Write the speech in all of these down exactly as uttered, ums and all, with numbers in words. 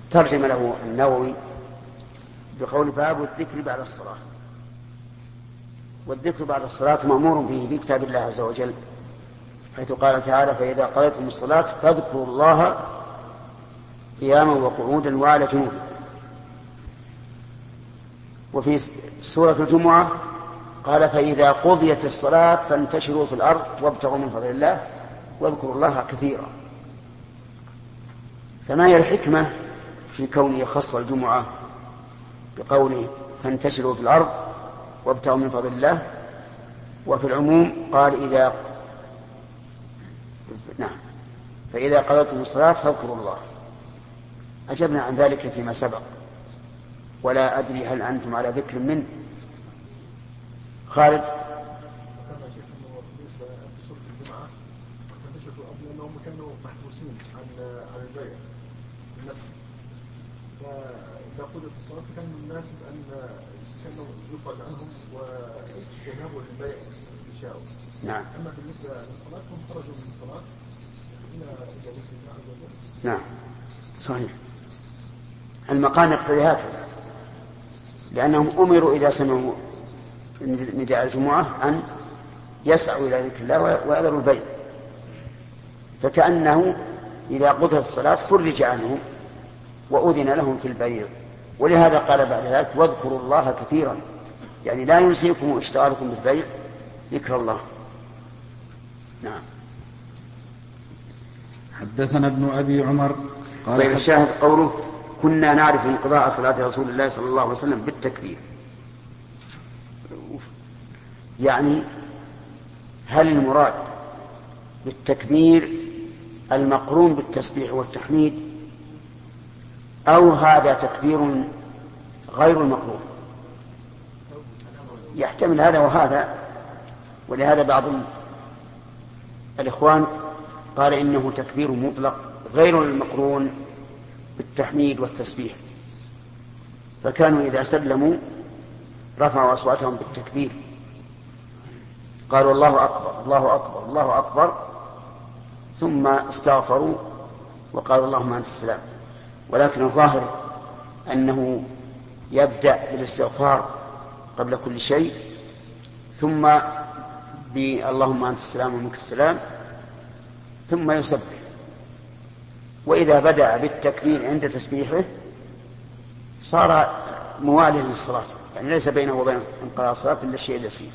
ترجم له النووي بقول باب الذكر بعد الصلاة. والذكر بعد الصلاة مأمور به في كتاب الله عز وجل، حيث قال تعالى: فإذا قضيتم الصلاة فاذكروا الله قياما وقعودا وعلى جنوب. وفي سورة الجمعة قال: فإذا قضيت الصلاة فانتشروا في الأرض وابتغوا من فضل الله واذكروا الله كثيرا. فما هي الحكمة في كونه يخص الجمعة بقوله فانتشروا في الأرض وابتغوا من فضل الله، وفي العموم قال إذا نعم فإذا قضيتم الصلاة فاذكروا الله؟ أجبنا عن ذلك فيما سبق، ولا أدري هل أنتم على ذكر منه. خالد. لأنهم كانوا محبوسين عن عن البيع بالنسبة، فإذا قضيت الصلاة كان الناس أن كانوا يخرج عنهم ويذهبوا للبيع يشاءوا. نعم. أما بالنسبة للصلاة فهم خرجوا من الصلاة إلى إلى ذكر الله عز وجل. نعم صحيح. المقام يقتضي هكذا، لأنهم أمروا إذا سمعوا نداء الجمعة أن يسعوا إلى ذكر الله ويذروا البيع، فكأنه إذا قضت الصلاة فرج عنهم وأذن لهم في البيع. ولهذا قال بعد ذلك: واذكروا الله كثيرا، يعني لا ينسيكم اشتغالكم بالبيع ذكر الله. نعم. حدثنا ابن أبي عمر قال: طيب الشاهد قوله: كنا نعرف انقضاء صلاة رسول الله صلى الله عليه وسلم بالتكبير. يعني هل المراد بالتكبير المقرون بالتسبيح والتحميد، أو هذا تكبير غير المقرون؟ يحتمل هذا وهذا. ولهذا بعض الإخوان قال إنه تكبير مطلق غير المقرون بالتحميد والتسبيح، فكانوا إذا سلموا رفعوا أصواتهم بالتكبير، قالوا: الله أكبر الله أكبر الله أكبر، ثم استغفروا وقالوا: اللهم أنت السلام. ولكن الظاهر أنه يبدأ بالاستغفار قبل كل شيء، ثم باللهم أنت السلام ومنك السلام، ثم يسبح. وإذا بدأ بالتكبير عند تسبيحه صار مواليا للصلاة، يعني ليس بينه وبين انقضاء الصلاة إلا الشيء اليسير.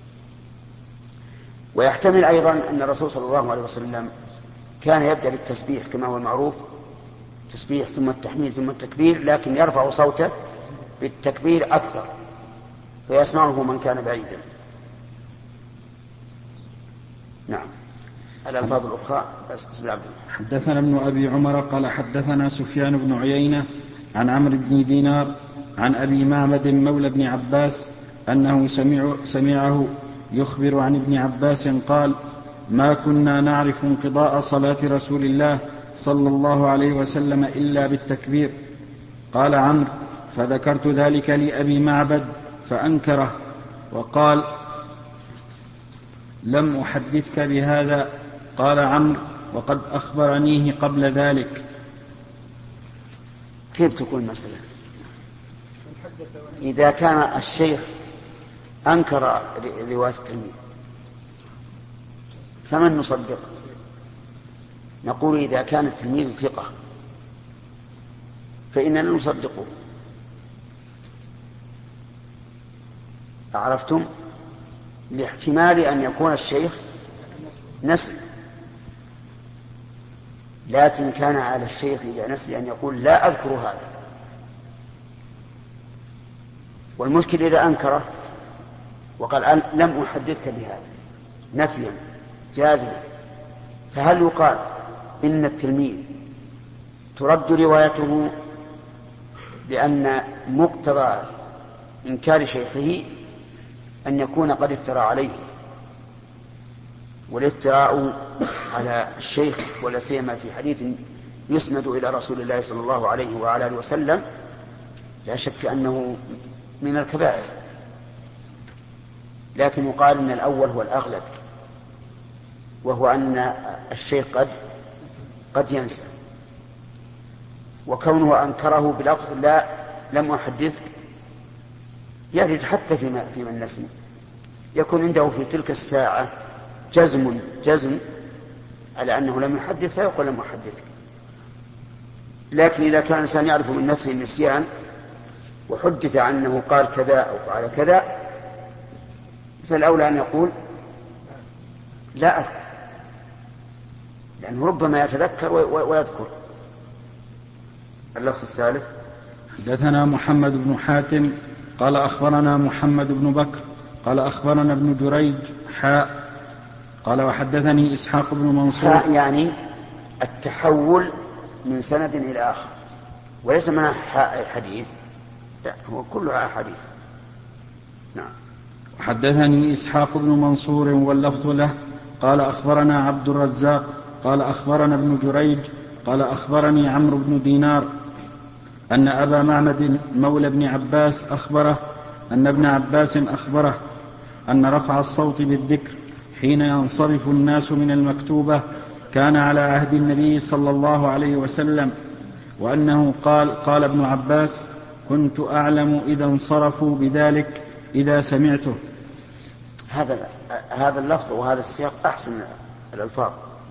ويحتمل أيضا أن الرسول صلى الله عليه وسلم كان يبدأ بالتسبيح كما هو المعروف، تسبيح ثم التحميد ثم التكبير، لكن يرفع صوته بالتكبير أكثر فيسمعه من كان بعيدا. نعم. الألفاظ الأخرى بسم الله. حدثنا ابن أبي عمر قال: حدثنا سفيان بن عيينة عن عمرو بن دينار عن أبي معبد مولى بن عباس أنه سمع سمعه يخبر عن ابن عباس قال: ما كنا نعرف انقضاء صلاة رسول الله صلى الله عليه وسلم إلا بالتكبير. قال عمرو: فذكرت ذلك لأبي معبد فأنكره وقال: لم أحدثك بهذا. قال عمرو: وقد أخبرنيه قبل ذلك. كيف تكون مسألة إذا كان الشيخ أنكر رواية التلميذ؟ فمن نصدق؟ نقول إذا كان التلميذ ثقة فإننا نصدقه. عرفتم؟ لاحتمال أن يكون الشيخ نسي، لكن كان على الشيخ إذا نسي أن يقول: لا أذكر هذا. والمشكل إذا أنكره وقال: لم أحدثك بهذا نفيا جازما، فهل يقال إن التلميذ ترد روايته لأن مقتضى إنكار شيخه أن يكون قد افترى عليه؟ والافتراء على الشيخ ولا سيما في حديث يسند إلى رسول الله صلى الله عليه وعلى آله وسلم لا شك أنه من الكبائر، لكن يقال أن الأول هو الأغلب، وهو أن الشيخ قد قد ينسى. وكونه أنكره بلفظ لا لم أحدثك يرد حتى فيما فيما النسي، يكون عنده في تلك الساعة جزم جزم على أنه لم يحدث فيقول لم أحدثك. لكن إذا كان الإنسان يعرف من نفسه النسيان وحدث عنه قال كذا أو فعل كذا فالأولى أن يقول لا أذكر، لأنه ربما يتذكر ويذكر. اللفظ الثالث: حدثنا محمد بن حاتم قال أخبرنا محمد بن بكر قال أخبرنا ابن جريج حاء قال وحدثني إسحاق بن منصور. حاء يعني التحول من سند إلى آخر، وليس منها حاء حديث، لا هو كلها حديث. نعم. وحدثني إسحاق بن منصور واللفظ له قال أخبرنا عبد الرزاق قال أخبرنا ابن جريج قال أخبرني عمرو بن دينار أن أبا معمد مولى ابن عباس أخبره أن ابن عباس أخبره أن رفع الصوت بالذكر حين ينصرف الناس من المكتوبة كان على عهد النبي صلى الله عليه وسلم، وأنه قال قال ابن عباس: كنت أعلم إذا انصرفوا بذلك إذا سمعته. هذا هذا اللفظ وهذا السياق أحسن الألفاظ،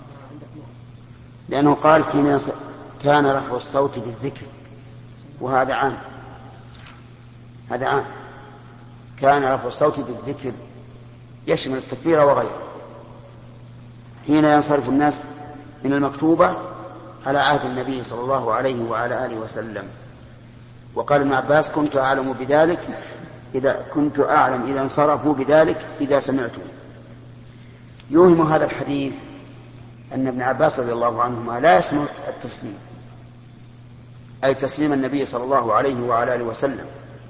لأنه قال حين كان رفع الصوت بالذكر، وهذا عام، هذا عام. كان رفع الصوت بالذكر يشمل التكبير وغيره حين ينصرف الناس من المكتوبة على عهد النبي صلى الله عليه وعلى آله وسلم. وقال ابن عباس: كنت أعلم بذلك إذا كنت أعلم إذا انصرفوا بذلك إذا سمعته. يوهم هذا الحديث أن ابن عباس رضي الله عنهما لا يسمع التسليم، أي تسليم النبي صلى الله عليه وعلى آله وسلم،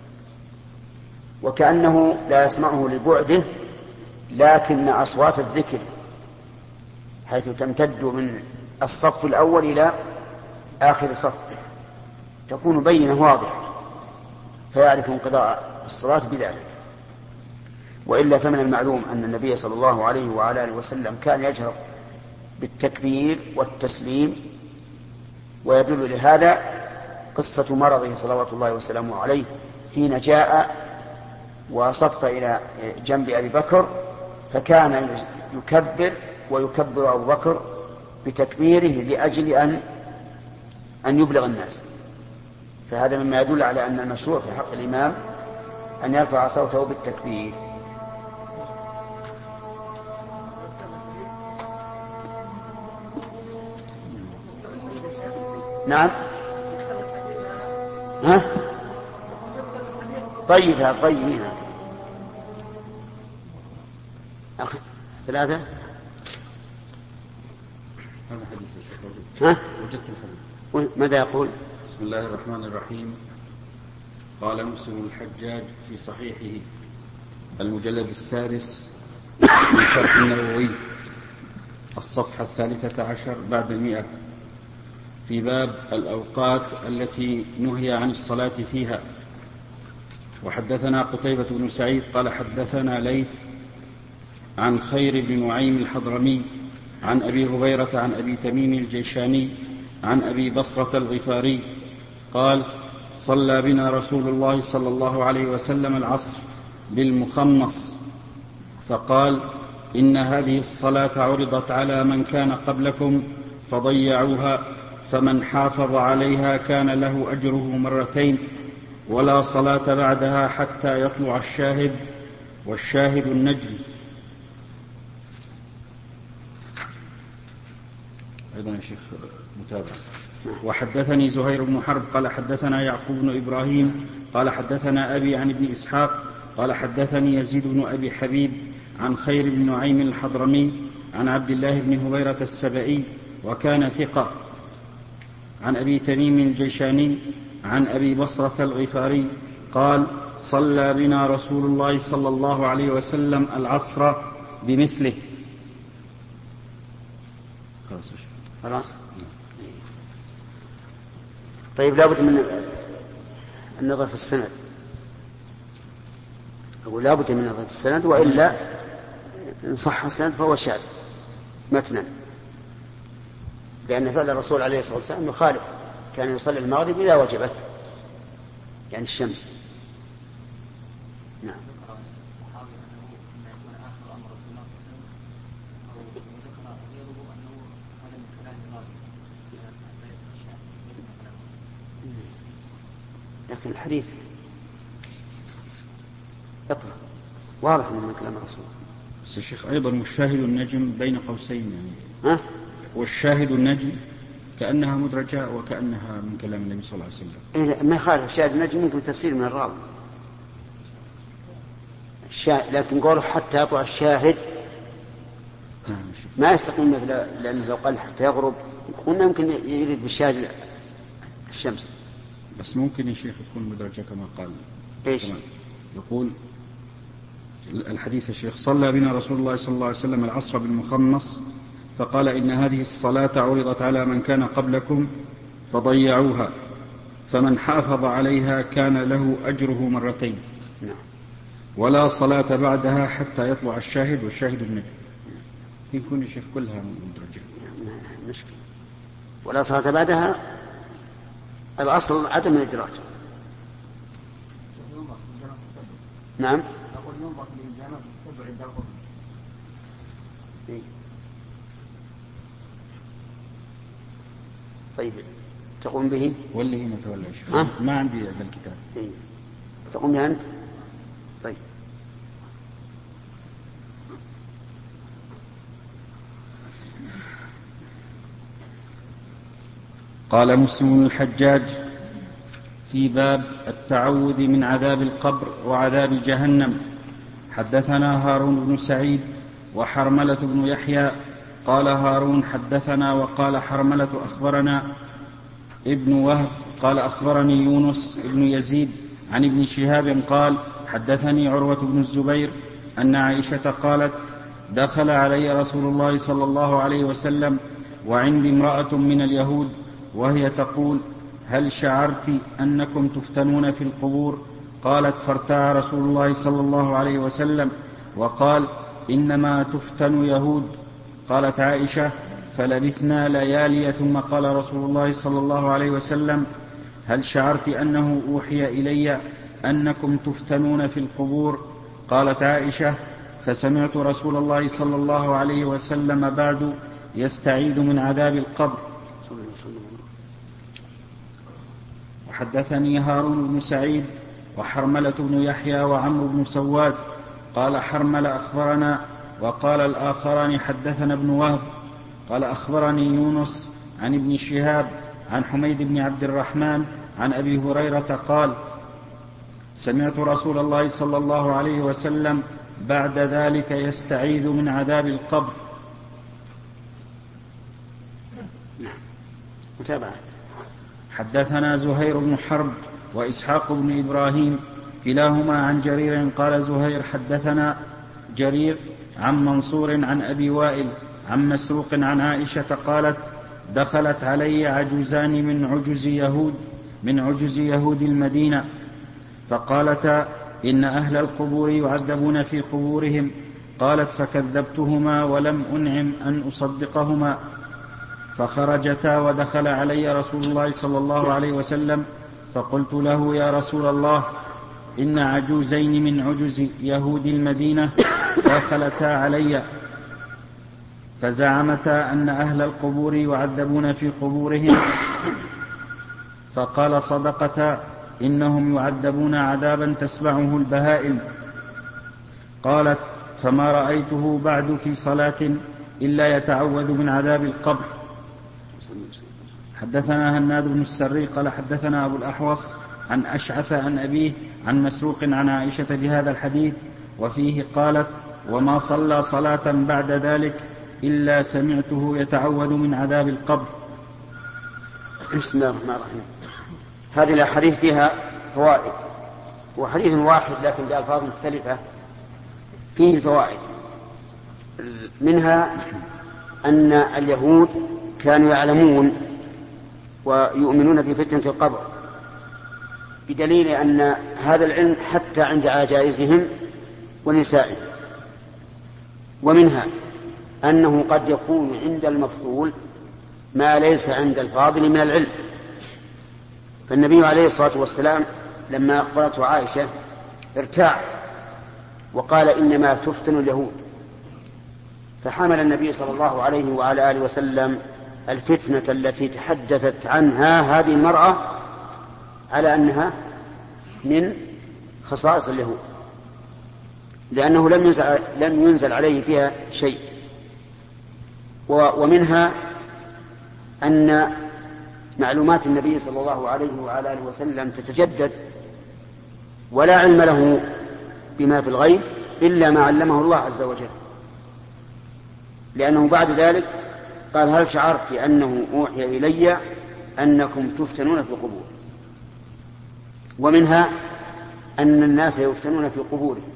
وكأنه لا يسمعه لبعده، لكن أصوات الذكر حيث تمتد من الصف الأول إلى آخر صف تكون بينة واضحة، فيعرف انقضاء الصلاة بذلك. وإلا فمن المعلوم أن النبي صلى الله عليه وعلى آله وسلم كان يجهر بالتكبير والتسليم، ويدل لهذا قصة مرضه صلوات الله وسلامه عليه حين جاء وصف إلى جنب أبي بكر، فكان يكبر ويكبر أبو بكر بتكبيره لأجل أن أن يبلغ الناس. فهذا مما يدل على أن المشروع في حق الإمام أن يرفع صوته بالتكبير. نعم. ها؟ طيبها طيبينها. أخي ثلاثة. ها؟ وجدت الحديث. ماذا يقول؟ بسم الله الرحمن الرحيم. قال مسلم الحجاج في صحيحه المجلد السادس من شرح النووي الصفحة الثالثة عشر بعد المئة في باب الأوقات التي نهي عن الصلاة فيها. وحدثنا قتيبة بن سعيد قال حدثنا ليث عن خير بن نعيم الحضرمي عن أبي هريرة عن أبي تميم الجيشاني عن أبي بصرة الغفاري قال: صلى بنا رسول الله صلى الله عليه وسلم العصر بالمخمص فقال: إن هذه الصلاة عرضت على من كان قبلكم فضيعوها، فمن حافظ عليها كان له أجره مرتين، ولا صلاة بعدها حتى يطلع الشاهد، والشاهد النجم. أيضا يا شيخ متابع. وحدثني زهير بن حرب قال حدثنا يعقوب بن إبراهيم قال حدثنا أبي عن ابن إسحاق قال حدثني يزيد بن أبي حبيب عن خير بن نعيم الحضرمي عن عبد الله بن هبيرة السبئي وكان ثقة عن أبي تميم الجيشاني عن أبي بصرة الغفاري قال: صلى بنا رسول الله صلى الله عليه وسلم العصر بمثله. خلاص. طيب، لابد من النظر في السند، أقول لابد من النظر في السند، وإلا إن صح السند فهو شاذ متنا، لأن فعل الرسول عليه الصلاة والسلام يخالف كان يصلي المغرب إذا وجبت يعني الشمس. نعم. لكن الحديث اطلع واضح من كلام الرسول. بس الشيخ أيضا والشاهد النجم بين قوسين يعني. ها؟ والشاهد النجم كأنها مدرجة وكأنها من كلام النبي صلى الله عليه وسلم. إيه ما يخالف شاهد النجم ممكن تفسير من الراوي الشاهد، لكن قوله حتى يطلع الشاهد ما يستقيم، لأنه لو قال حتى يغرب قلنا ممكن يريد بالشاهد الشمس. بس ممكن يا شيخ تكون مدرجة كما قال. إيش؟ كما يقول الحديث يا شيخ: صلى بنا رسول الله صلى الله عليه وسلم العصر بالمخمص فقال إن هذه الصلاة عرضت على من كان قبلكم فضيعوها، فمن حافظ عليها كان له أجره مرتين، ولا صلاة بعدها حتى يطلع الشاهد والشاهد النجم. يكون يا شيخ كلها مدرجة. مشكلة. ولا صلاة بعدها الأصل عدم الإدراج. نعم. طيب تقوم به واللي هي متولى يا شيخ. ما عندي هذا الكتاب. إيه؟ تقوم به أنت. طيب قال مسلم بن الحجاج في باب التعوذ من عذاب القبر وعذاب جهنم: حدثنا هارون بن سعيد وحرملة بن يحيى. قال هارون: حدثنا، وقال حرملة: أخبرنا ابن وهب قال أخبرني يونس بن يزيد عن ابن شهاب قال: حدثني عروة بن الزبير أن عائشة قالت: دخل علي رسول الله صلى الله عليه وسلم وعندي امرأة من اليهود وهي تقول: هل شعرت أنكم تفتنون في القبور؟ قالت: فارتاع رسول الله صلى الله عليه وسلم وقال: إنما تفتن يهود. قالت عائشة: فلبثنا ليالي ثم قال رسول الله صلى الله عليه وسلم: هل شعرت أنه أوحي إلي أنكم تفتنون في القبور؟ قالت عائشة: فسمعت رسول الله صلى الله عليه وسلم بعد يستعيذ من عذاب القبر. وحدثني هارون بن سعيد وحرملة بن يحيى وعمرو بن سواد. قال حرمل: أخبرنا، وقال الآخران: حدثنا ابن وهب قال أخبرني يونس عن ابن شهاب عن حميد بن عبد الرحمن عن أبي هريرة قال: سمعت رسول الله صلى الله عليه وسلم بعد ذلك يستعيذ من عذاب القبر. متابعة. حدثنا زهير بن حرب وإسحاق بن إبراهيم كلاهما عن جرير قال زهير: حدثنا جرير عن منصور عن أبي وائل عن مسروق عن عائشة قالت: دخلت علي عجوزان من عجز يهود من عجز يهود المدينة فقالتا: إن أهل القبور يعذبون في قبورهم. قالت: فكذبتهما ولم أنعم أن أصدقهما. فخرجتا ودخل علي رسول الله صلى الله عليه وسلم فقلت له: يا رسول الله، إن عجوزين من عجز يهود المدينة دخلتا علي فزعمتا أن أهل القبور يعذبون في قبورهم. فقال: صدقتا، إنهم يعذبون عذابا تسمعه البهائم. قالت: فما رأيته بعد في صلاة إلا يتعوذ من عذاب القبر. حدثنا هناد بن السري قال: حدثنا أبو الأحوص عن أشعث عن أبيه عن مسروق عن عائشة بهذا الحديث، وفيه قالت: وما صلى صلاة بعد ذلك إلا سمعته يتعوذ من عذاب القبر. بسم الله الرحمن الرحيم. هذه الأحاديث فيها فوائد، وحديث واحد لكن بألفاظ مختلفة فيه الفوائد. منها أن اليهود كانوا يعلمون ويؤمنون بفتنة القبر، بدليل أن هذا العلم حتى عند عجائزهم ونسائهم. ومنها أنه قد يكون عند المفضول ما ليس عند الفاضل من العلم، فالنبي عليه الصلاة والسلام لما أخبرته عائشة ارتاع وقال إنما تفتن اليهود، فحمل النبي صلى الله عليه وعلى آله وسلم الفتنة التي تحدثت عنها هذه المرأة على أنها من خصائص اليهود، لأنه لم ينزل, لم ينزل عليه فيها شيء. ومنها أن معلومات النبي صلى الله عليه وعلى آله وسلم تتجدد، ولا علم له بما في الغيب إلا ما علمه الله عز وجل، لأنه بعد ذلك قال هل شعرت أنه أوحي إلي أنكم تفتنون في القبور. ومنها أن الناس يفتنون في قبورهم،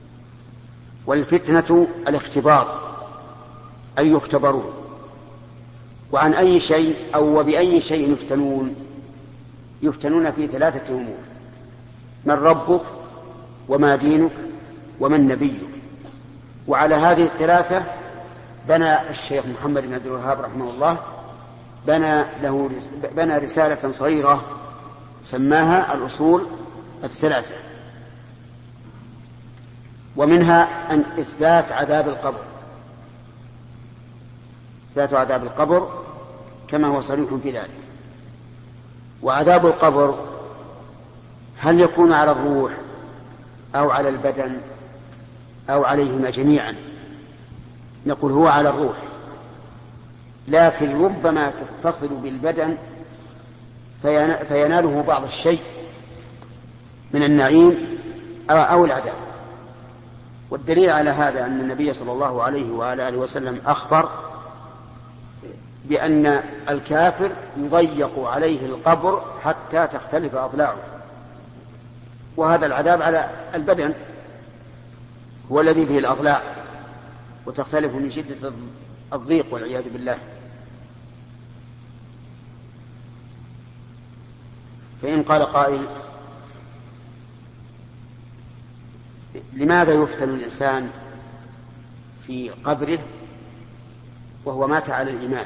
والفتنة الاختبار أي يختبرون. وعن أي شيء أو وبأي شيء يفتنون؟ يفتنون في ثلاثة أمور: من ربك، وما دينك، ومن نبيك. وعلى هذه الثلاثة بنى الشيخ محمد بن عبد الوهاب رحمه الله بنى له بنى رسالة صغيرة سماها الأصول الثلاثة. ومنها أن إثبات عذاب القبر، إثبات عذاب القبر كما هو صريح في ذلك. وعذاب القبر هل يكون على الروح أو على البدن أو عليهما جميعا؟ نقول هو على الروح، لكن ربما تتصل بالبدن فيناله بعض الشيء من النعيم أو العذاب. والدليل على هذا أن النبي صلى الله عليه وعلى آله وسلم أخبر بأن الكافر يضيق عليه القبر حتى تختلف أضلاعه، وهذا العذاب على البدن هو الذي فيه الأضلاع وتختلف من شدة الضيق والعياذ بالله. فإن قال قائل لماذا يفتن الإنسان في قبره وهو مات على الإيمان؟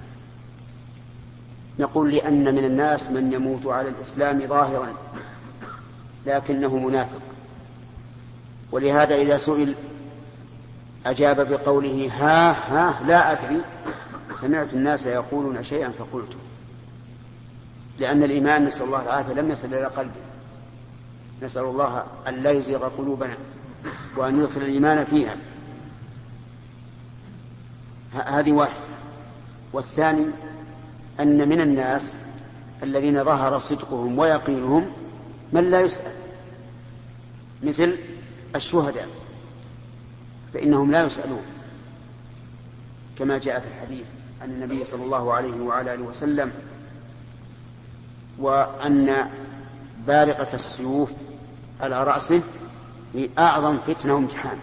نقول لأن من الناس من يموت على الإسلام ظاهرا لكنه منافق، ولهذا إذا سئل أجاب بقوله ها ها لا أدري، سمعت الناس يقولون شيئا فقلته، لأن الإيمان نسأل الله العافية لم يصل إلى قلبه. نسأل الله أن لا يزيغ قلوبنا وأن يدخل الإيمان فيها. هذه واحدة. والثاني أن من الناس الذين ظهر صدقهم ويقينهم من لا يسأل، مثل الشهداء فإنهم لا يسألون، كما جاء في الحديث عن النبي صلى الله عليه وعلى آله وسلم، وأن بارقة السيوف على رأسه هي أعظم فتنة وامتحان.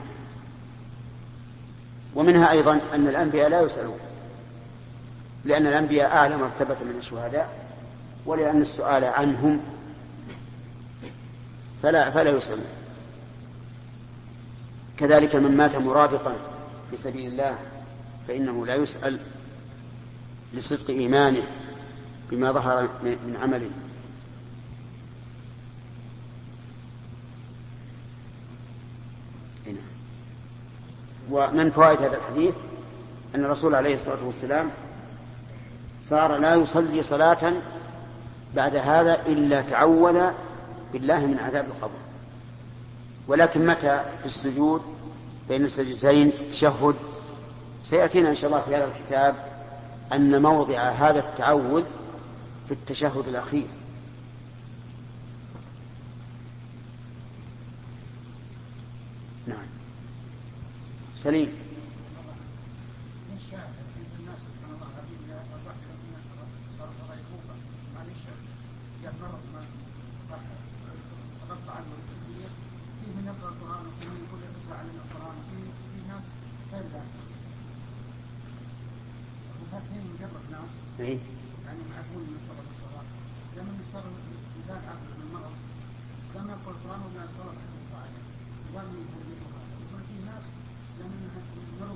ومنها أيضا أن الأنبياء لا يسألون، لأن الأنبياء أعلى مرتبة من الشهداء، ولأن السؤال عنهم فلا, فلا يسألون. كذلك من مات مرابطا في سبيل الله فإنه لا يسأل لصدق إيمانه بما ظهر من عمله. ومن فوائد هذا الحديث أن الرسول عليه الصلاة والسلام صار لا يصلي صلاة بعد هذا إلا تعوذ بالله من عذاب القبر. ولكن متى في السجود بين السجدتين في التشهد سيأتينا إن شاء الله في هذا الكتاب أن موضع هذا التعوذ في التشهد الأخير. نعم سليم. يعني معقول من الصلاة والصلاة لما يصير إنسان عقل من المرض لما يقول القرآن ولا الصلاة عليه ولم يسلمها. يقول في ناس لما يمرض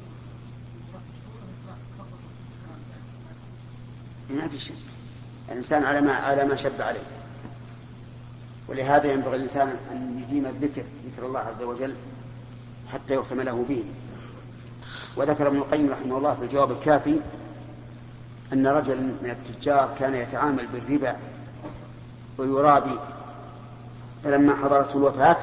ما في شيء، الإنسان على ما على ما شب عليه. ولهذا ينبغي الإنسان أن يديم الذكر ذكر الله عز وجل حتى يختم له به. وذكر ابن القيم رحمه الله في الجواب الكافي أن رجلا من التجار كان يتعامل بالربا ويرابي، فلما حضرته الوفاة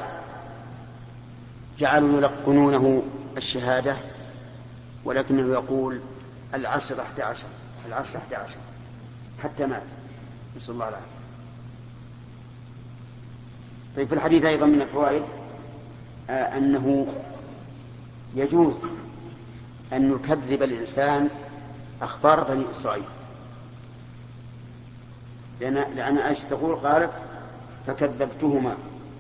جعلوا يلقنونه الشهادة ولكنه يقول العشر أحد عشر العشر أحد عشر حتى مات، نسأل الله العافية. طيب في الحديث أيضا من الفوائد آه أنه يجوز أن يكذب الإنسان أخبار بني إسرائيل، لأن, لأن عائشة تقول قالت فكذبتهما.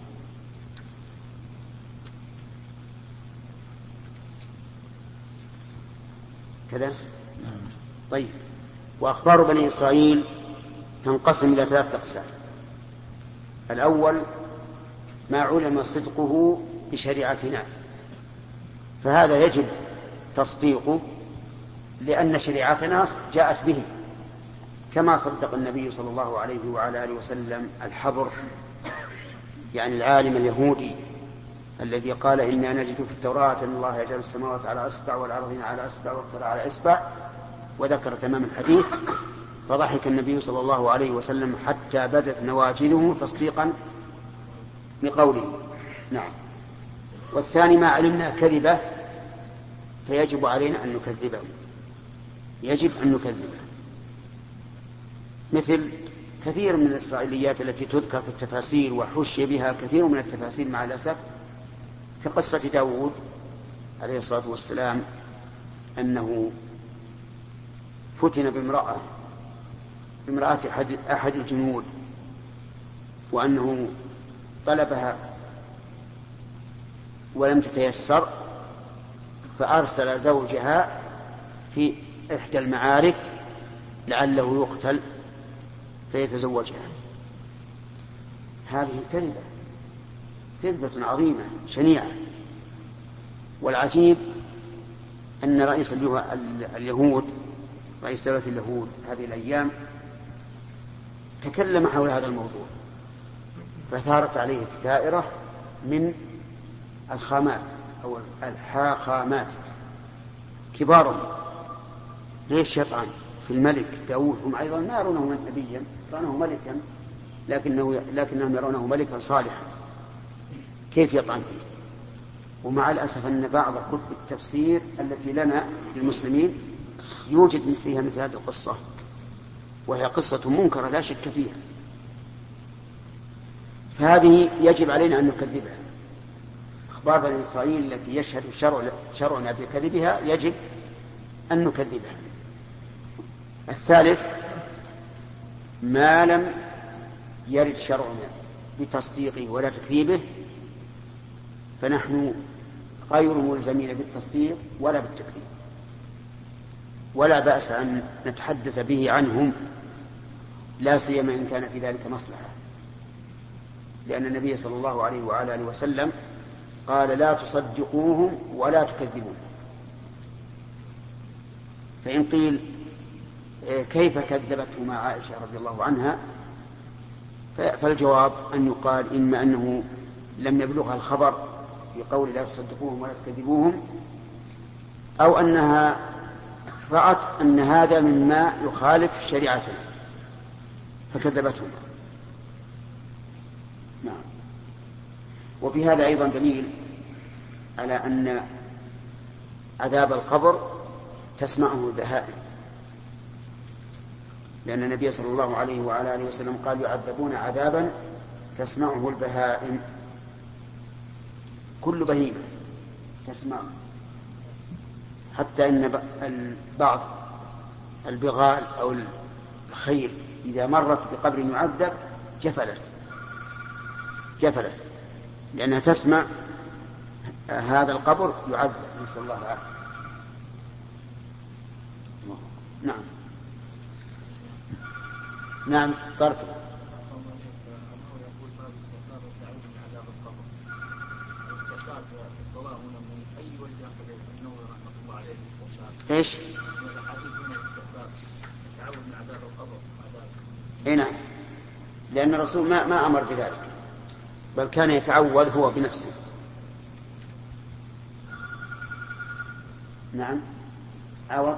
كذا طيب. وأخبار بني إسرائيل تنقسم إلى ثلاثة أقسام. الأول ما علم صدقه بشريعتنا، فهذا يجب تصديقه لأن شريعتنا جاءت به، كما صدق النبي صلى الله عليه وعلى آله وسلم الحبر، يعني العالم اليهودي الذي قال إنا نجد في التوراة أن الله يجعل السماوات على أصبع والأرضين على أصبع والثرى على إصبع، وذكر تمام الحديث، فضحك النبي صلى الله عليه وسلم حتى بدت نواجذه تصديقا لقوله. نعم. والثاني ما علمنا كذبه فيجب علينا أن نكذبه، يجب أن نكذبه، مثل كثير من الإسرائيليات التي تذكر في التفاسير وحشي بها كثير من التفاسير مع الأسف، كقصة داود عليه الصلاة والسلام أنه فتن بامرأة بامرأة أحد, أحد الجنود، وأنه طلبها ولم تتيسر، فأرسل زوجها في إحدى المعارك لعله يقتل فيتزوجها. هذه كذبة كذبة عظيمة شنيعة. والعجيب أن رئيس اليهود رئيس دولة اليهود هذه الأيام تكلم حول هذا الموضوع، فثارت عليه الثائرة من الخامات أو الحاخامات كبارهم. ليش يطعن في الملك داود؟ هم أيضا ما يرونه نبيا، يرونه ملكا، لكنه لكنهم يرونه ملكا صالحا، كيف يطعن فيه؟ ومع الأسف أن بعض كتب التفسير التي لنا للمسلمين يوجد فيها مثل هذه القصة، وهي قصة منكرة لا شك فيها، فهذه يجب علينا أن نكذبها. أخبار بني إسرائيل التي يشهد شرع شرعنا بكذبها يجب أن نكذبها. الثالث ما لم يرد شرعنا بتصديقه ولا تكذيبه فنحن غير ملزمين بالتصديق ولا بالتكذيب، ولا بأس أن نتحدث به عنهم، لا سيما إن كان في ذلك مصلحة، لأن النبي صلى الله عليه وعلى آله وسلم قال لا تصدقوهم ولا تكذبون. فإن قيل كيف كذبتهما عائشة رضي الله عنها، فالجواب أن يقال إما أنه لم يبلغها الخبر بقول لا تصدقوهم ولا تكذبوهم، أو أنها رأت أن هذا مما يخالف شريعتنا فكذبتهما. نعم. وفي هذا أيضا دليل على أن عذاب القبر تسمعه البهائم، لأن النبي صلى الله عليه وعلى آله وسلم قال يعذبون عذابا تسمعه البهائم، كل بهيمة تسمع، حتى إن بعض البغال أو الخيل إذا مرت بقبر يعذب جفلت جفلت لأنها تسمع هذا القبر يعذب، نسأل الله العافية. نعم. نعم طرف. ايش؟ اي نعم، لأن الرسول ما ما أمر بذلك، بل كان يتعوذ هو بنفسه. نعم عوض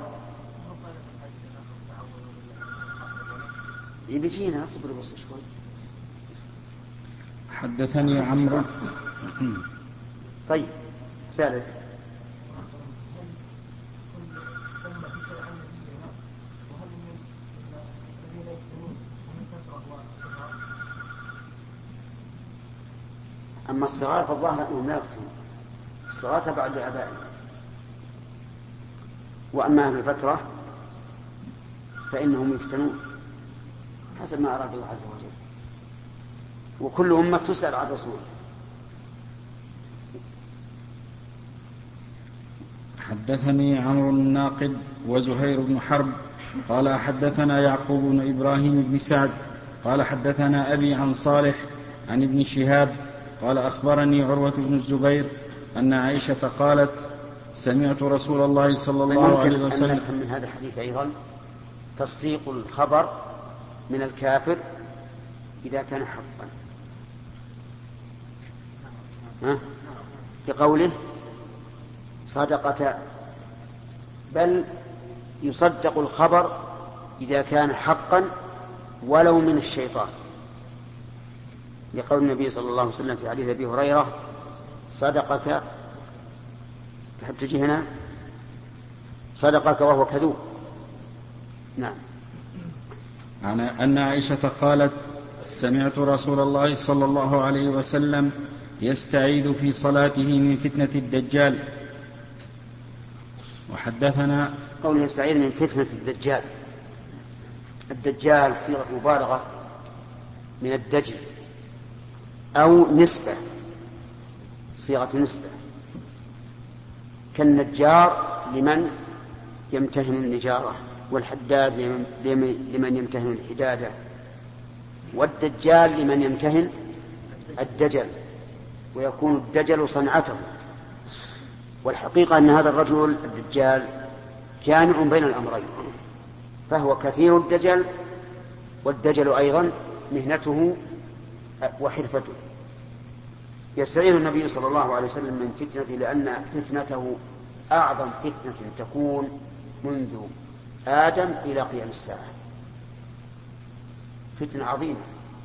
يبيجينا اصبر بس شوي. حدثني عمرو. طيب ثالث أما الصغار فالظاهر أنهم لا يفتنون، الصغار تبع لآبائهم، وأما أهل الفترة فإنهم يفتنون حسب ما أراد الله عز وجل، وكل أمة تسأل عن رسول. حدثني عمرو الناقد وزهير بن حرب قال حدثنا يعقوب بن إبراهيم بن سعد قال حدثنا أبي عن صالح عن ابن شهاب قال أخبرني عروة بن الزبير أن عائشة قالت سمعت رسول الله صلى الله عليه وسلم. أن نفهم من هذا الحديث أيضا تصديق الخبر من الكافر إذا كان حقا، ها؟ بقوله صدقة، بل يصدق الخبر إذا كان حقا ولو من الشيطان، لقول النبي صلى الله عليه وسلم في حديث أبي هريرة صدقك، تحب تجي هنا صدقك وهو كذوب. نعم. عن أن عائشة قالت سمعت رسول الله صلى الله عليه وسلم يستعيذ في صلاته من فتنة الدجال. وحدثنا قوله يستعيذ من فتنة الدجال، الدجال صيغة مبالغة من الدجل أو نسبة، صيغة نسبة، كالنجار لمن يمتهن النجارة، والحداد لمن يمتهن الحدادة، والدجال لمن يمتهن الدجل، ويكون الدجل صنعته. والحقيقة أن هذا الرجل الدجال جامع بين الأمرين، فهو كثير الدجل، والدجل أيضا مهنته وحرفته. يستعيذ النبي صلى الله عليه وسلم من فتنته لأن فتنته أعظم فتنة تكون منذ آدم إلى قيام الساعة، فتنة عظيمة.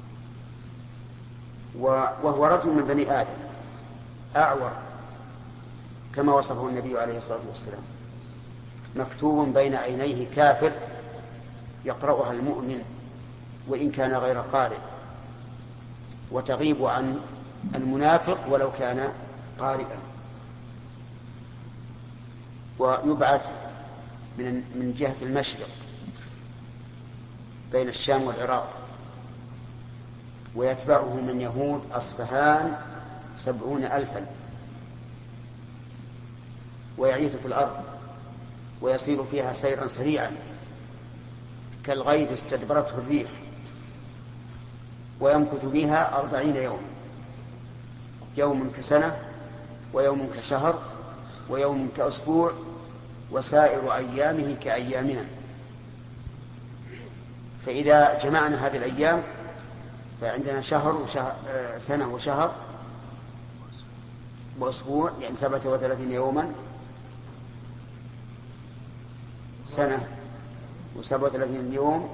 وهو رجل من بني آدم أعور كما وصفه النبي عليه الصلاة والسلام، مكتوب بين عينيه كافر يقرأها المؤمن وإن كان غير قارئ، وتغيب عن المنافق ولو كان قارئا. ويبعث من من جهة المشرق بين الشام والعراق، ويتبعه من يهود أصفهان سبعون ألفا، ويعيث في الأرض ويسير فيها سيرا سريعا كالغيث استدبرته الريح، ويمكث بها أربعين يوم، يوم كسنة ويوم كشهر ويوم كأسبوع، وسائر أيامه كأيامنا. فإذا جمعنا هذه الأيام فعندنا شهر وشهر سنة وشهر وأسبوع، يعني سبعة وثلاثين يوما سنة، وسبعة وثلاثين يوم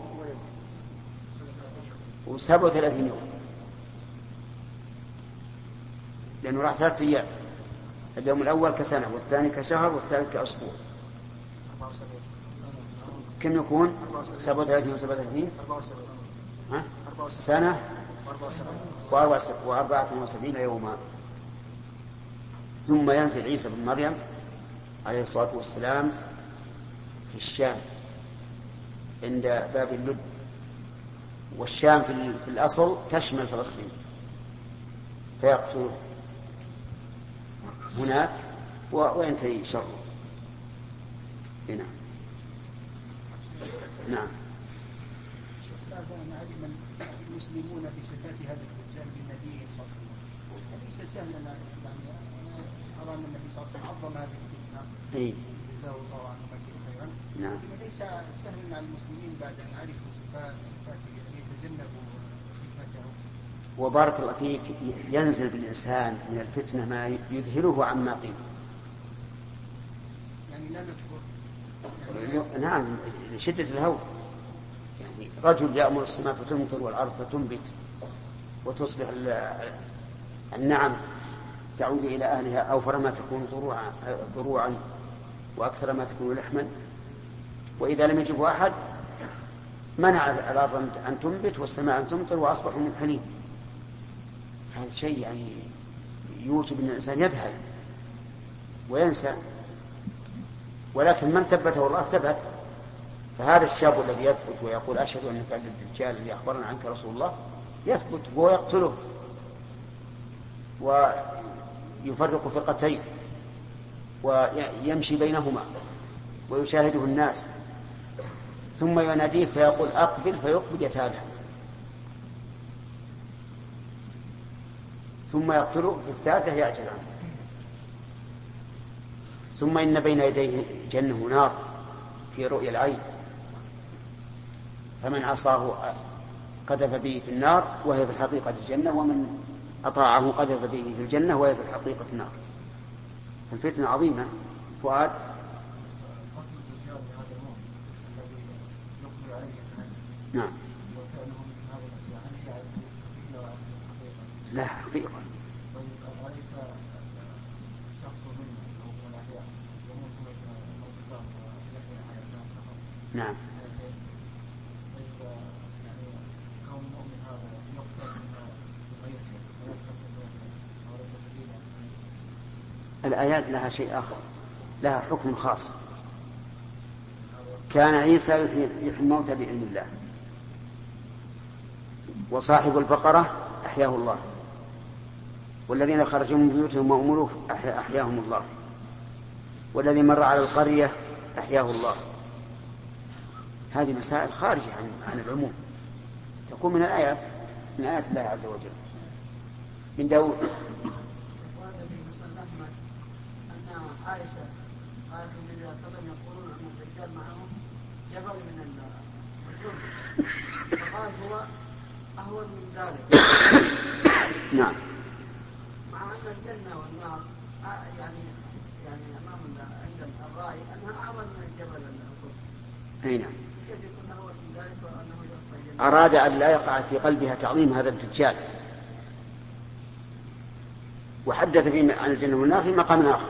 وسبعة وثلاثين يوم، لأنه راح ثلاثة أيام، اليوم الأول كسنة والثاني كشهر والثالث كأسبوع. كم يكون؟ سبعة وثلاثين وسبعة وثلاثين سنة وأربعة وسبعين يوما. ثم ينزل عيسى بن مريم عليه الصلاة والسلام في الشام عند باب اللد، والشام في الأصل تشمل فلسطين، فيقتل هناك وينتهي شره. نعم. نعم. علم المسلمون بصفات هذا الدجال بالنبي صلى الله عليه وسلم، ليس سهلا يعني أرى أن النبي صلى الله عليه وسلم عظم هذه الفتنة جزاه الله عنه خيرا. نعم. ليس سهلا على المسلمين بعد أن عرفوا صفات صفاته أن يتجنبوا صفاته. وبارك الله فيك ينزل بالإنسان من الفتنة ما يذهله عما قيل. يعني لا نذكر يعني نعم لشدة الهول. يعني رجل يأمر السماء فتمطر والأرض فتنبت وتصبح النعم تعود إلى أهلها أوفر ما تكون ضروعا, ضروعا وأكثر ما تكون لحما، وإذا لم يجب أحد منع الأرض أن تنبت والسماء أن تمطر وأصبحوا منحلين. هذا شيء يعني يوجب أن الإنسان يذهل وينسى، ولكن من ثبته الله ثبت. فهذا الشاب الذي يثبت ويقول أشهد أنك أنت الدجال الذي أخبرنا عنك رسول الله يثبت ويقتله ويفرق فرقتين ويمشي بينهما ويشاهده الناس، ثم يناديه فيقول أقبل فيقبل يتابع، ثم يقتله في الثالثة يعجل عنه. ثم إن بين يديه جنة ونار في رؤيا العين، فمن عصاه قذف به في النار وهي في الحقيقة الجنة، ومن أطاعه قذف به في الجنة وهي في الحقيقة النار. الفتنة عظيمة. فؤاد. نعم. لا حقيقة. نعم. الآيات لها شيء آخر، لها حكم خاص. كان عيسى يحيي الموتى بإذن الله، وصاحب البقرة أحياه الله، والذين خرجوا من بيوتهم وأمروا أحياهم الله، والذي مر على القرية أحياه الله. هذه مسائل خارجة عن, عن العموم، تكون من الآيات من آيات الله عز وجل. من داود. أن عائشة قالت النبي صلى الله عليه وسلم يقولون أن الدجال معهم جبل من الجن، فقال هو أهون من ذلك. نعم. مع أن الجنة والنار يعني يعني أمام عند الرأي أنها أهون من الجبل القدس. أي نعم. أراد أن لا يقع في قلبها تعظيم هذا الدجال، وحدث فيه عن الجنة والنار في مقام آخر.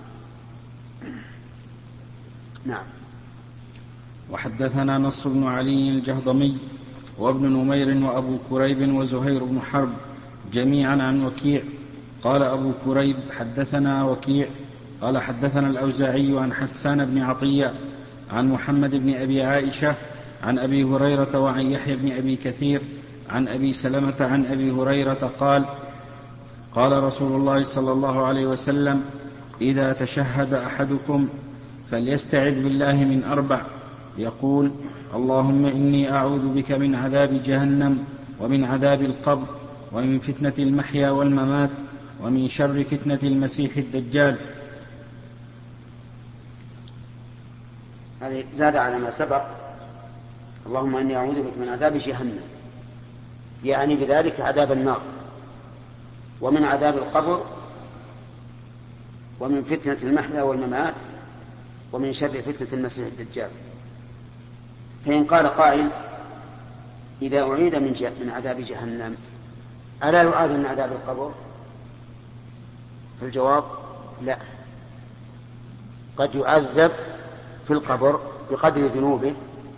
نعم. وحدثنا نصر بن علي الجهضمي وابن نمير وأبو كريب وزهير بن حرب جميعا عن وكيع قال أبو كريب حدثنا وكيع قال حدثنا الأوزاعي عن حسان بن عطية عن محمد بن أبي عائشة عن أبي هريرة وعن يحيى بن أبي كثير عن أبي سلمة عن أبي هريرة قال قال رسول الله صلى الله عليه وسلم إذا تشهد أحدكم فليستعذ بالله من أربع، يقول اللهم إني أعوذ بك من عذاب جهنم ومن عذاب القبر ومن فتنة المحيا والممات ومن شر فتنة المسيح الدجال. هذه زاد على ما سبق، اللهم إني أعوذ بك من عذاب جهنم، يعني بذلك عذاب النار، ومن عذاب القبر، ومن فتنة المحيا والممات، ومن شر فتنة المسيح الدجال. فإن قال قائل إذا أعيد من, من عذاب جهنم ألا يعاد من عذاب القبر؟ فالجواب لا، قد يعذب في القبر بقدر ذنوبه،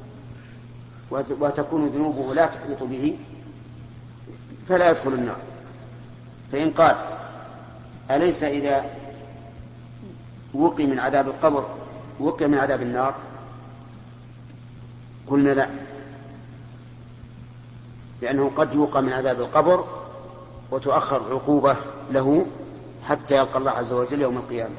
وتكون ذنوبه لا تحيط به فلا يدخل النار. فإن قال أليس إذا وقي من عذاب القبر وقي من عذاب النار؟ قلنا لا، لأنه قد يوقى من عذاب القبر وتؤخر عقوبة له حتى يلقى الله عز وجل يوم القيامة.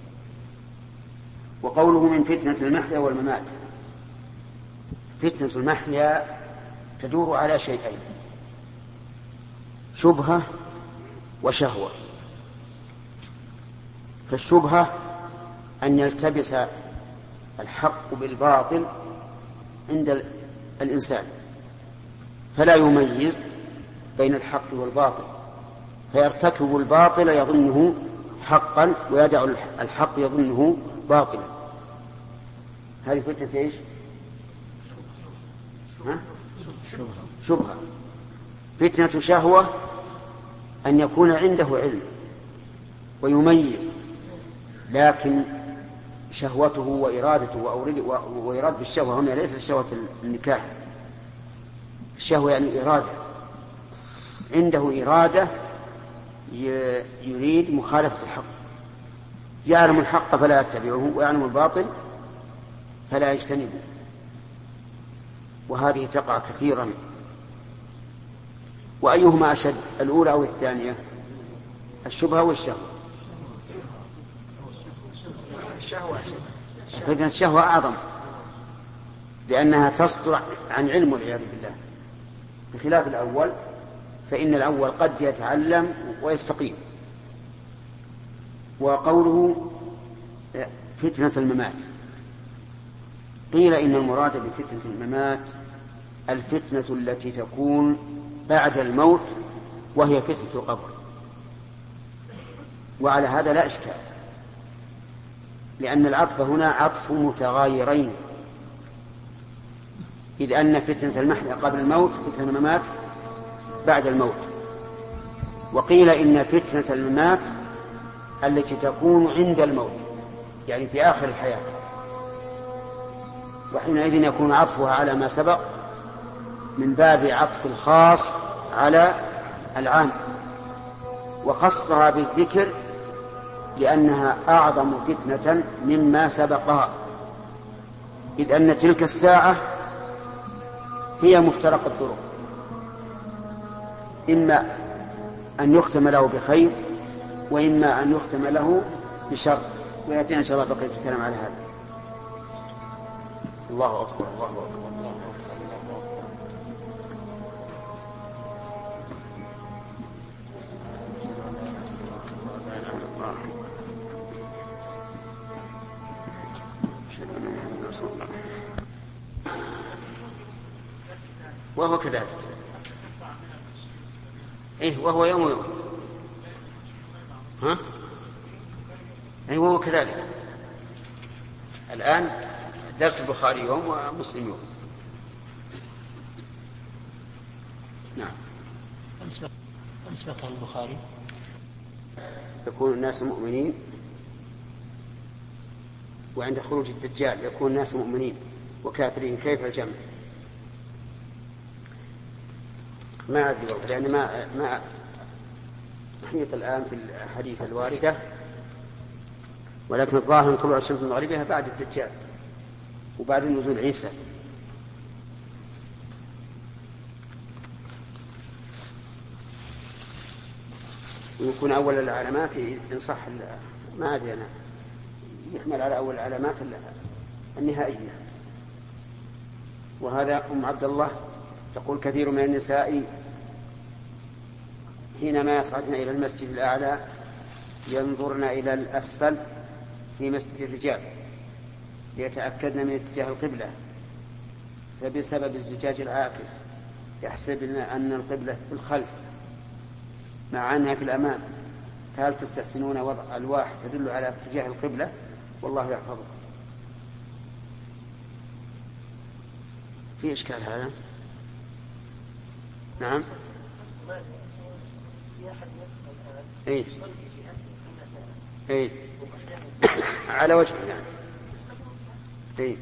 وقوله من فتنة المحيا والممات، فتنة المحيا تدور على شيئين: شبهة وشهوة. فالشبهة أن يلتبس الحق بالباطل عند الإنسان فلا يميز بين الحق والباطل، فيرتكب الباطل يظنه حقا ويدع الحق يظنه باطلا. هذه فتنة ايش؟ ها؟ شبهة. فتنة شهوة أن يكون عنده علم ويميز، لكن شهوته وإرادته وإرادة بالشهوة هنا ليس شهوة النكاح، الشهوة يعني إرادة، عنده إرادة يريد مخالفة الحق، يعلم الحق فلا يتبعه ويعلم الباطل فلا يجتنبه، وهذه تقع كثيرا. وأيهما أشد، الأولى أو الثانية؟ الشبهة والشهوة. الشهوة أشد، الشهوة أعظم لأنها تصدر عن علم والعياذ بالله، بخلاف الأول فإن الأول قد يتعلم ويستقيم. وقوله فتنة الممات، قيل إن المراد بفتنة الممات الفتنة التي تكون بعد الموت وهي فتنة القبر، وعلى هذا لا إشكال، لأن العطف هنا عطف متغايرين، إذ أن فتنة المحيا قبل الموت فتنة الممات بعد الموت. وقيل إن فتنة الممات التي تكون عند الموت، يعني في آخر الحياة، وحينئذ يكون عطفها على ما سبق من باب عطف الخاص على العام، وخصها بالذكر لأنها أعظم فتنة مما سبقها، إذ أن تلك الساعة هي مفترق الطرق، إما أن يختم له بخير وإما أن يختم له بشر، ويأتينا إن شاء الله بقية الكلام على هذا. الله أكبر الله أكبر الله أكبر الله أكبر. وهو كذلك، إيه وهو يوم يوم، ها؟ أي وهو كذلك. الآن درس البخاري يوم ومسلم يوم. نعم. بالنسبة للبخاري يكون الناس مؤمنين، وعند خروج الدجال يكون الناس مؤمنين وكافرين، كيف الجمع؟ ما أدري والله، لأن ما ما محيط الآن في الحديث الواردة، ولكن الظاهر طلوع الشمس من مغربها بعد الدجال وبعد نزول عيسى. ويكون أول العلامات إن صح، ما أدري أنا، يحمل على أول العلامات النهائية. وهذا أم عبد الله تقول كثير من النساء حينما يصعدن إلى المسجد الأعلى ينظرن إلى الأسفل في مسجد الرجال ليتأكدن من اتجاه القبلة، فبسبب الزجاج العاكس يحسبن أن القبلة في الخلف مع أنها في الأمام، فهل تستحسنون وضع ألواح تدل على اتجاه القبلة؟ والله يحفظكم. في إشكال هذا؟ نعم. إيه؟ إيه؟ على وجه يعني. إيه؟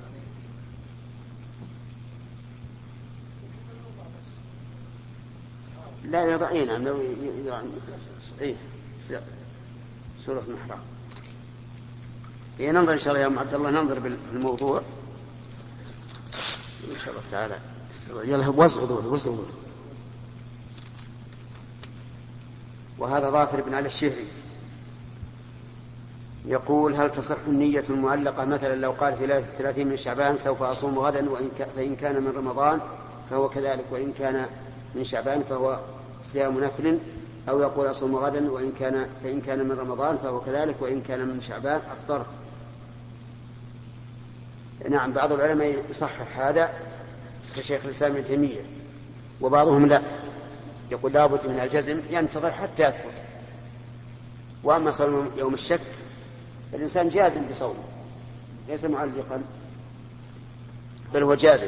لا يضعين عم لو يضع إيه سورة المحراب. إيه ننظر إن شاء الله يا أم عبد الله، ننظر بالموضوع إن شاء الله تعالى. يلا وزعوا ذول وزعوا ذول. وهذا ظافر بن علي الشهري يقول هل تصح النية المعلقة مثلا لو قال في ليلة الثلاثين من شعبان سوف أصوم غدا، وإن فإن كان من رمضان فهو كذلك، وإن كان من شعبان فهو صيام نفل، أو يقول أصوم غدا وإن كان فإن كان من رمضان فهو كذلك، وإن كان من شعبان أفطرت. نعم، بعض العلماء يصحح هذا كشيخ الإسلام ابن تيمية، وبعضهم لا، يقول لابد من الجزم ينتظر حتى يثبت. وأما صوم يوم الشك الإنسان جازم بصومه ليس معلقا بل هو جازم.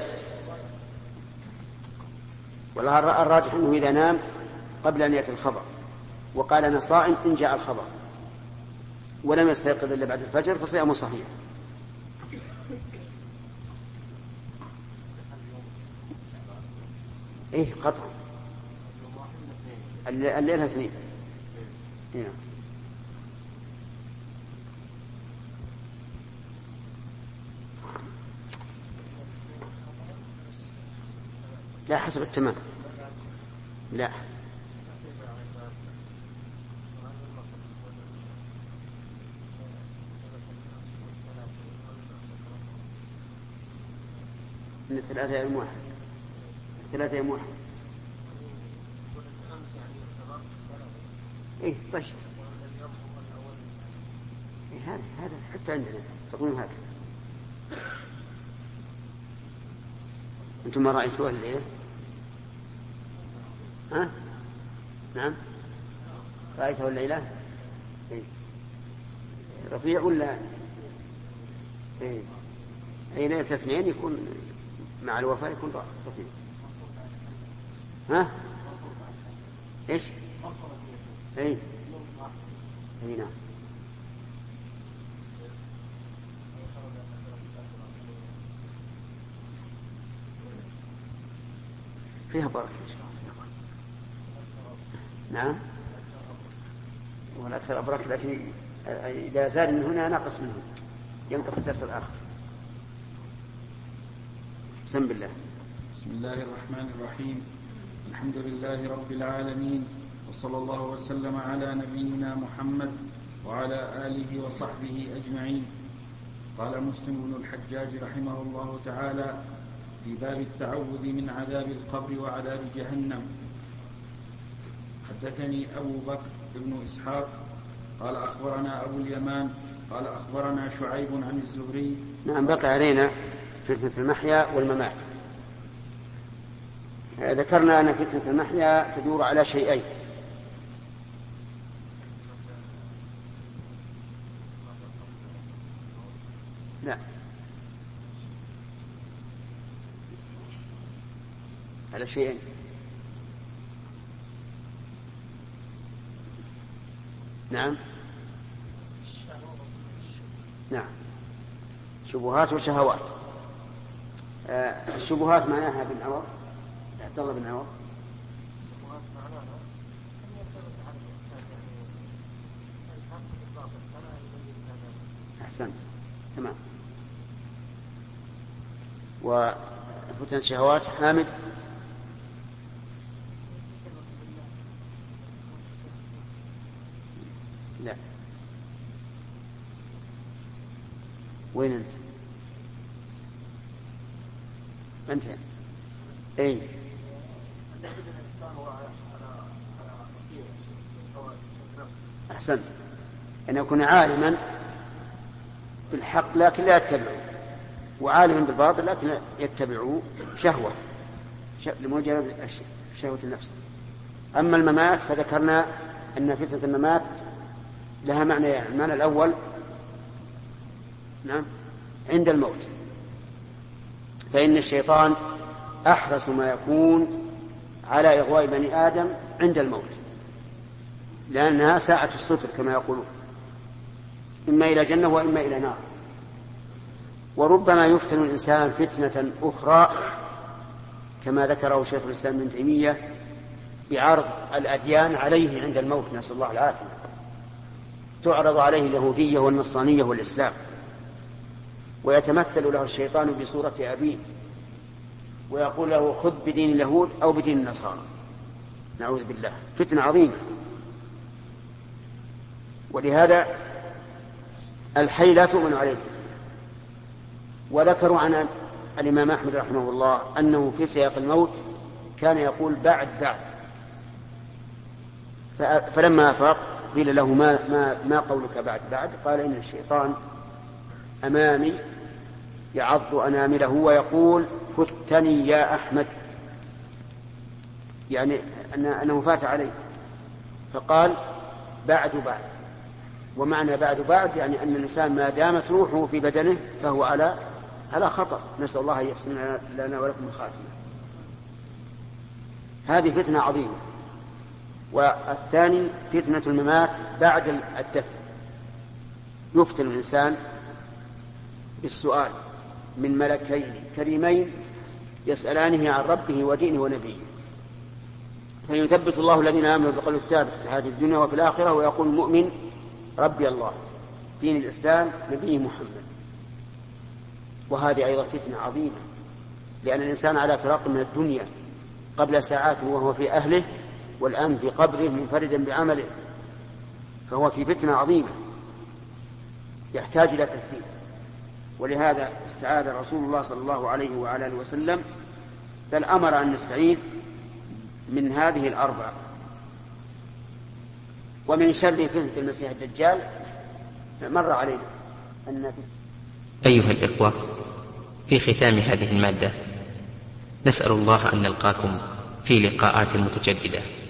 والله الراجح أنه إذا نام قبل أن يأتي الخبر وقال أنا صائم إن جاء الخبر ولم يستيقظ إلا بعد الفجر فصيامه صحيح. إيه قطعا الليلة اثنين. هنا لا حسب التمام لا من ثلاثة يوم واحد ثلاثة يوم واحد. إيه طيب إيه هذا هذا حتى عندنا تقولون هكذا. أنتم ما رأيتوه الليلة؟ ها؟ نعم رأيته الليلة؟ إيه رفيع ولا إيه؟ أي ليلة اثنين يكون مع الوفاة يكون رفيع. ها؟ إيش؟ إيه إيه نعم. فيها بركة إن شاء الله. نعم والأكثر أبرك لكن إذا زاد من هنا نقص منه ينقص الدرس الآخر. بسم الله. بسم الله الرحمن الرحيم. الحمد لله رب العالمين وصلى الله وسلم على نبينا محمد وعلى آله وصحبه أجمعين. قال مسلم بن الحجاج رحمه الله تعالى في باب التعوذ من عذاب القبر وعذاب جهنم. حدثني أبو بكر بن إسحاق قال أخبرنا أبو اليمان قال أخبرنا شعيب عن الزهري. نعم بقي علينا فتنة المحيا والممات. ذكرنا أن فتنة المحيا تدور على شيئين. لا على شيئين. نعم نعم شبهات وشهوات. آه الشبهات معناها بن عوض عبد الله بن عوض. أحسنت تمام. وفتن الشهوات حامد. لا وين أنت؟ أنت أي أحسنت أن يكون عالما بالحق لكن لا يتبعه وعالما بالباطل لكن يتبعه شهوة لمجرد شهوة النفس. أما الممات فذكرنا أن فتنة الممات لها معنى يعني. المعنى الأول نعم عند الموت فإن الشيطان أحرص ما يكون على إغواء بني آدم عند الموت لأنها ساعة الصفر كما يقولون إما إلى جنة وإما إلى نار. وربما يفتن الإنسان فتنة أخرى كما ذكره شيخ الإسلام ابن تيمية بعرض الأديان عليه عند الموت نسأل الله العافية. تعرض عليه اليهودية والنصرانية والإسلام ويتمثل له الشيطان بصورة أبيه ويقول له خذ بدين اليهود أو بدين النصارى نعوذ بالله. فتنة عظيمة. ولهذا الحي لا تؤمن عليه. وذكروا عن الإمام أحمد رحمه الله أنه في سياق الموت كان يقول بعد بعد فلما أفاق قيل له ما, ما, ما قولك بعد بعد قال إن الشيطان أمامي يعض أنامله ويقول فتني يا أحمد. يعني أنه فات عليه، فقال بعد بعد. ومعنى بعد بعد يعني أن الإنسان ما دامت روحه في بدنه فهو على على خطر، نسأل الله أن يحسن لنا ولكم الخاتمة. هذه فتنة عظيمة. والثاني فتنة الممات بعد الدفن، يفتن الإنسان بالسؤال من ملكين كريمين يسألانه عن ربه ودينه ونبيه، فيثبت الله الذين آمنوا بالقول الثابت في الحياة الدنيا وفي الآخرة، ويقول المؤمن ربي الله دين الإسلام نبيه محمد. وهذه أيضا فتنة عظيمة، لأن الإنسان على فراق من الدنيا قبل ساعات وهو في أهله، والآن في قبره منفردا بعمله، فهو في فتنة عظيمة يحتاج إلى تثبيت. ولهذا استعاذ رسول الله صلى الله عليه وعلى آله وسلم، بل أمر أن نستعيذ من هذه الأربع. ومن شر فتنة المسيح الدجال مر علينا أن أيها الإخوة، في ختام هذه المادة نسأل الله أن نلقاكم في لقاءات متجددة